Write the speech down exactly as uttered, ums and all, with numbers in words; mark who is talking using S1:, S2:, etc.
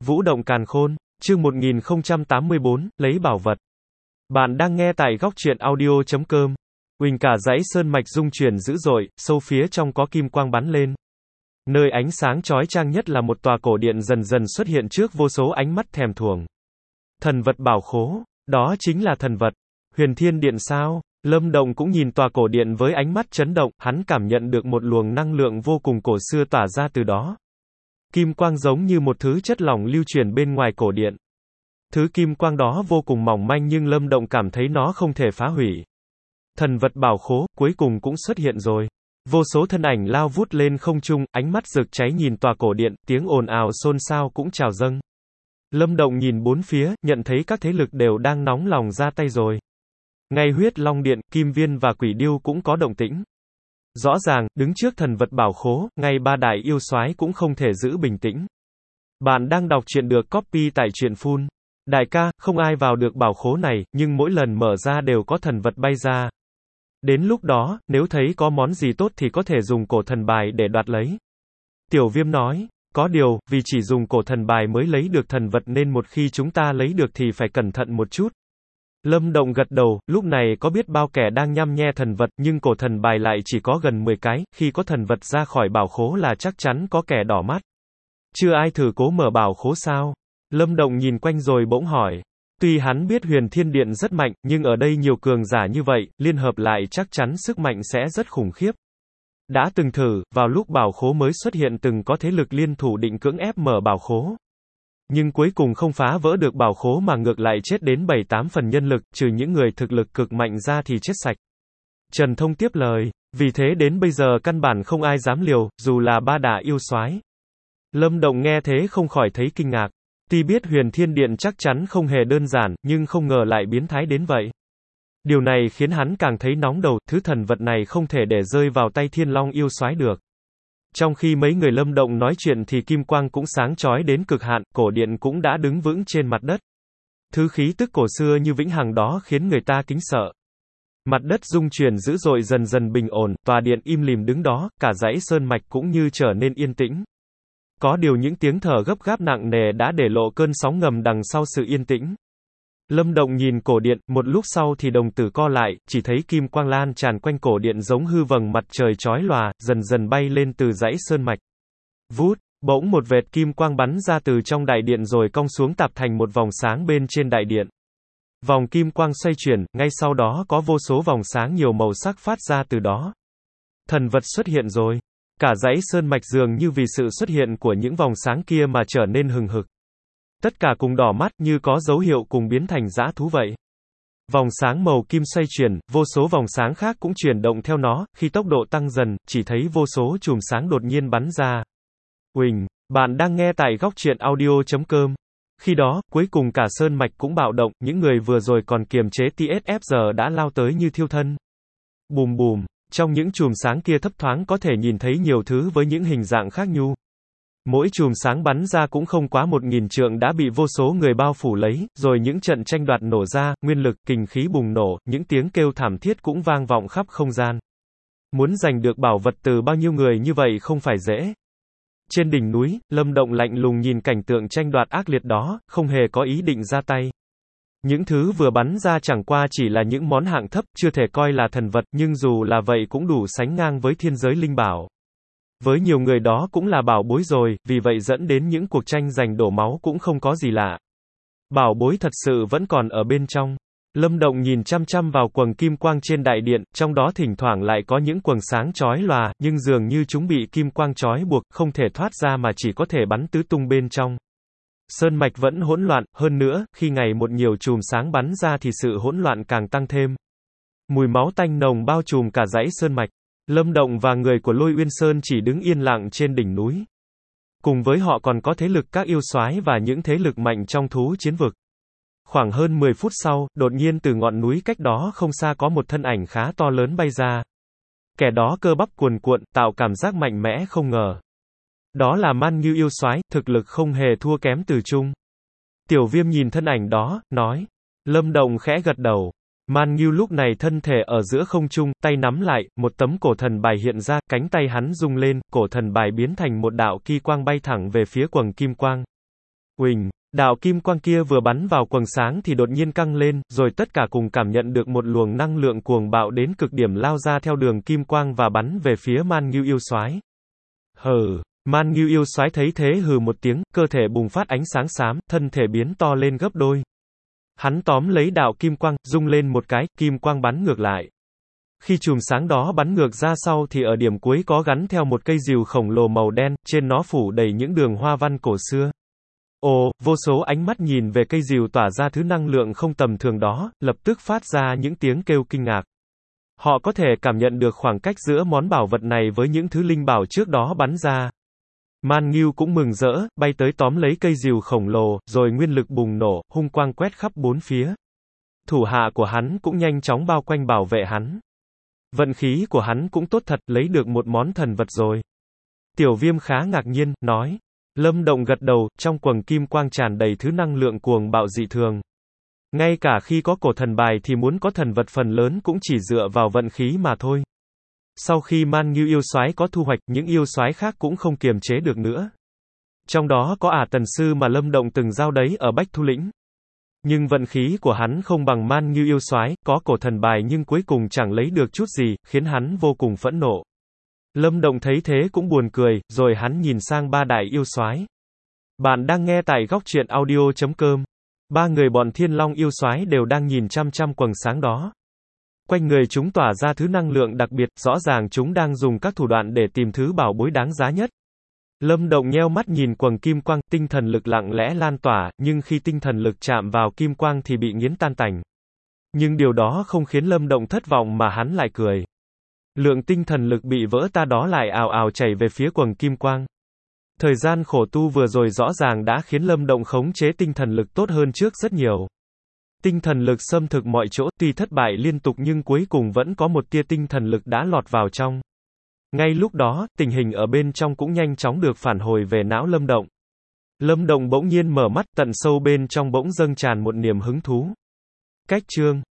S1: Vũ động càn khôn, chương một nghìn không trăm tám mươi bốn, lấy bảo vật. Bạn đang nghe tại góc truyện audio chấm com. Uỳnh cả dãy sơn mạch rung chuyển dữ dội, sâu phía trong có kim quang bắn lên. Nơi ánh sáng chói chang nhất là một tòa cổ điện dần dần xuất hiện trước vô số ánh mắt thèm thuồng. Thần vật bảo khố, đó chính là thần vật. Huyền Thiên Điện sao? Lâm Động cũng nhìn tòa cổ điện với ánh mắt chấn động, hắn cảm nhận được một luồng năng lượng vô cùng cổ xưa tỏa ra từ đó. Kim quang giống như một thứ chất lỏng lưu chuyển bên ngoài cổ điện. Thứ kim quang đó vô cùng mỏng manh nhưng Lâm Động cảm thấy nó không thể phá hủy. Thần vật bảo khố, cuối cùng cũng xuất hiện rồi. Vô số thân ảnh lao vút lên không trung, ánh mắt rực cháy nhìn tòa cổ điện, tiếng ồn ào xôn xao cũng trào dâng. Lâm Động nhìn bốn phía, nhận thấy các thế lực đều đang nóng lòng ra tay rồi. Ngay Huyết Long Điện, Kim Viên và Quỷ Điêu cũng có động tĩnh. Rõ ràng, đứng trước thần vật bảo khố, ngay ba đại yêu soái cũng không thể giữ bình tĩnh. Bạn đang đọc truyện được copy tại truyện phun. Đại ca, không ai vào được bảo khố này, nhưng mỗi lần mở ra đều có thần vật bay ra. Đến lúc đó, nếu thấy có món gì tốt thì có thể dùng cổ thần bài để đoạt lấy. Tiểu Viêm nói, có điều, vì chỉ dùng cổ thần bài mới lấy được thần vật nên một khi chúng ta lấy được thì phải cẩn thận một chút. Lâm Động gật đầu, lúc này có biết bao kẻ đang nhăm nhe thần vật, nhưng cổ thần bài lại chỉ có gần mười cái, khi có thần vật ra khỏi bảo khố là chắc chắn có kẻ đỏ mắt. Chưa ai thử cố mở bảo khố sao? Lâm Động nhìn quanh rồi bỗng hỏi. Tuy hắn biết Huyền Thiên Điện rất mạnh, nhưng ở đây nhiều cường giả như vậy, liên hợp lại chắc chắn sức mạnh sẽ rất khủng khiếp. Đã từng thử, vào lúc bảo khố mới xuất hiện từng có thế lực liên thủ định cưỡng ép mở bảo khố. Nhưng cuối cùng không phá vỡ được bảo khố mà ngược lại chết đến bảy tám phần nhân lực, trừ những người thực lực cực mạnh ra thì chết sạch. Trần Thông tiếp lời, vì thế đến bây giờ căn bản không ai dám liều, dù là ba đại yêu soái. Lâm Động nghe thế không khỏi thấy kinh ngạc. Tuy biết Huyền Thiên Điện chắc chắn không hề đơn giản, nhưng không ngờ lại biến thái đến vậy. Điều này khiến hắn càng thấy nóng đầu, thứ thần vật này không thể để rơi vào tay Thiên Long yêu soái được. Trong khi mấy người Lâm Động nói chuyện thì kim quang cũng sáng chói đến cực hạn, cổ điện cũng đã đứng vững trên mặt đất. Thứ khí tức cổ xưa như vĩnh hằng đó khiến người ta kính sợ. Mặt đất rung chuyển dữ dội dần dần bình ổn, tòa điện im lìm đứng đó, cả dãy sơn mạch cũng như trở nên yên tĩnh. Có điều những tiếng thở gấp gáp nặng nề đã để lộ cơn sóng ngầm đằng sau sự yên tĩnh. Lâm Động nhìn cổ điện, một lúc sau thì đồng tử co lại, chỉ thấy kim quang lan tràn quanh cổ điện giống hư vầng mặt trời chói lòa, dần dần bay lên từ dãy sơn mạch. Vút, bỗng một vệt kim quang bắn ra từ trong đại điện rồi cong xuống tạp thành một vòng sáng bên trên đại điện. Vòng kim quang xoay chuyển, ngay sau đó có vô số vòng sáng nhiều màu sắc phát ra từ đó. Thần vật xuất hiện rồi. Cả dãy sơn mạch dường như vì sự xuất hiện của những vòng sáng kia mà trở nên hừng hực. Tất cả cùng đỏ mắt như có dấu hiệu cùng biến thành dã thú vậy. Vòng sáng màu kim xoay chuyển, vô số vòng sáng khác cũng chuyển động theo nó, khi tốc độ tăng dần, chỉ thấy vô số chùm sáng đột nhiên bắn ra. Uỳnh, bạn đang nghe tại góc truyện audio chấm com. Khi đó, cuối cùng cả sơn mạch cũng bạo động, những người vừa rồi còn kiềm chế tê ét ép giờ đã lao tới như thiêu thân. Bùm bùm. Trong những chùm sáng kia thấp thoáng có thể nhìn thấy nhiều thứ với những hình dạng khác nhau. Mỗi chùm sáng bắn ra cũng không quá một nghìn trượng đã bị vô số người bao phủ lấy, rồi những trận tranh đoạt nổ ra, nguyên lực, kình khí bùng nổ, những tiếng kêu thảm thiết cũng vang vọng khắp không gian. Muốn giành được bảo vật từ bao nhiêu người như vậy không phải dễ. Trên đỉnh núi, Lâm Động lạnh lùng nhìn cảnh tượng tranh đoạt ác liệt đó, không hề có ý định ra tay. Những thứ vừa bắn ra chẳng qua chỉ là những món hạng thấp, chưa thể coi là thần vật, nhưng dù là vậy cũng đủ sánh ngang với thiên giới linh bảo. Với nhiều người đó cũng là bảo bối rồi, vì vậy dẫn đến những cuộc tranh giành đổ máu cũng không có gì lạ. Bảo bối thật sự vẫn còn ở bên trong. Lâm Động nhìn chăm chăm vào quầng kim quang trên đại điện, trong đó thỉnh thoảng lại có những quầng sáng chói lòa, nhưng dường như chúng bị kim quang chói buộc, không thể thoát ra mà chỉ có thể bắn tứ tung bên trong. Sơn mạch vẫn hỗn loạn, hơn nữa, khi ngày một nhiều chùm sáng bắn ra thì sự hỗn loạn càng tăng thêm. Mùi máu tanh nồng bao trùm cả dãy sơn mạch. Lâm Động và người của Lôi Uyên Sơn chỉ đứng yên lặng trên đỉnh núi. Cùng với họ còn có thế lực các yêu soái và những thế lực mạnh trong thú chiến vực. Khoảng hơn mười phút sau, đột nhiên từ ngọn núi cách đó không xa có một thân ảnh khá to lớn bay ra. Kẻ đó cơ bắp cuồn cuộn, tạo cảm giác mạnh mẽ không ngờ. Đó là Man Ngưu yêu soái, thực lực không hề thua kém Từ Trung. Tiểu Viêm nhìn thân ảnh đó, nói. Lâm Động khẽ gật đầu. Man Ngưu lúc này thân thể ở giữa không trung, tay nắm lại, một tấm cổ thần bài hiện ra, cánh tay hắn rung lên, cổ thần bài biến thành một đạo kỳ quang bay thẳng về phía quầng kim quang. Uỳnh, đạo kim quang kia vừa bắn vào quầng sáng thì đột nhiên căng lên, rồi tất cả cùng cảm nhận được một luồng năng lượng cuồng bạo đến cực điểm lao ra theo đường kim quang và bắn về phía Man Ngưu yêu soái. Hừ, Man Ngưu yêu soái thấy thế hừ một tiếng, cơ thể bùng phát ánh sáng xám, thân thể biến to lên gấp đôi. Hắn tóm lấy đạo kim quang, rung lên một cái, kim quang bắn ngược lại. Khi chùm sáng đó bắn ngược ra sau thì ở điểm cuối có gắn theo một cây rìu khổng lồ màu đen, trên nó phủ đầy những đường hoa văn cổ xưa. Ồ, vô số ánh mắt nhìn về cây rìu tỏa ra thứ năng lượng không tầm thường đó, lập tức phát ra những tiếng kêu kinh ngạc. Họ có thể cảm nhận được khoảng cách giữa món bảo vật này với những thứ linh bảo trước đó bắn ra. Man Ngưu cũng mừng rỡ, bay tới tóm lấy cây rìu khổng lồ, rồi nguyên lực bùng nổ, hung quang quét khắp bốn phía. Thủ hạ của hắn cũng nhanh chóng bao quanh bảo vệ hắn. Vận khí của hắn cũng tốt thật, lấy được một món thần vật rồi. Tiểu Viêm khá ngạc nhiên, nói. Lâm Động gật đầu, trong quầng kim quang tràn đầy thứ năng lượng cuồng bạo dị thường. Ngay cả khi có cổ thần bài thì muốn có thần vật phần lớn cũng chỉ dựa vào vận khí mà thôi. Sau khi Man Ngưu yêu soái có thu hoạch, những yêu soái khác cũng không kiềm chế được nữa. Trong đó có Ả Tần Sư mà Lâm Động từng giao đấy ở Bách Thu Lĩnh. Nhưng vận khí của hắn không bằng Man Ngưu yêu soái, có cổ thần bài nhưng cuối cùng chẳng lấy được chút gì, khiến hắn vô cùng phẫn nộ. Lâm Động thấy thế cũng buồn cười, rồi hắn nhìn sang ba đại yêu soái. Bạn đang nghe tại góc truyện audio chấm com. Ba người bọn Thiên Long yêu soái đều đang nhìn chăm chăm quầng sáng đó. Quanh người chúng tỏa ra thứ năng lượng đặc biệt, rõ ràng chúng đang dùng các thủ đoạn để tìm thứ bảo bối đáng giá nhất. Lâm Động nheo mắt nhìn quầng kim quang, tinh thần lực lặng lẽ lan tỏa, nhưng khi tinh thần lực chạm vào kim quang thì bị nghiến tan tành. Nhưng điều đó không khiến Lâm Động thất vọng mà hắn lại cười. Lượng tinh thần lực bị vỡ ta đó lại ào ào chảy về phía quầng kim quang. Thời gian khổ tu vừa rồi rõ ràng đã khiến Lâm Động khống chế tinh thần lực tốt hơn trước rất nhiều. Tinh thần lực xâm thực mọi chỗ, tuy thất bại liên tục nhưng cuối cùng vẫn có một tia tinh thần lực đã lọt vào trong. Ngay lúc đó, tình hình ở bên trong cũng nhanh chóng được phản hồi về não Lâm Động. Lâm Động bỗng nhiên mở mắt, tận sâu bên trong bỗng dâng tràn một niềm hứng thú. Cách chương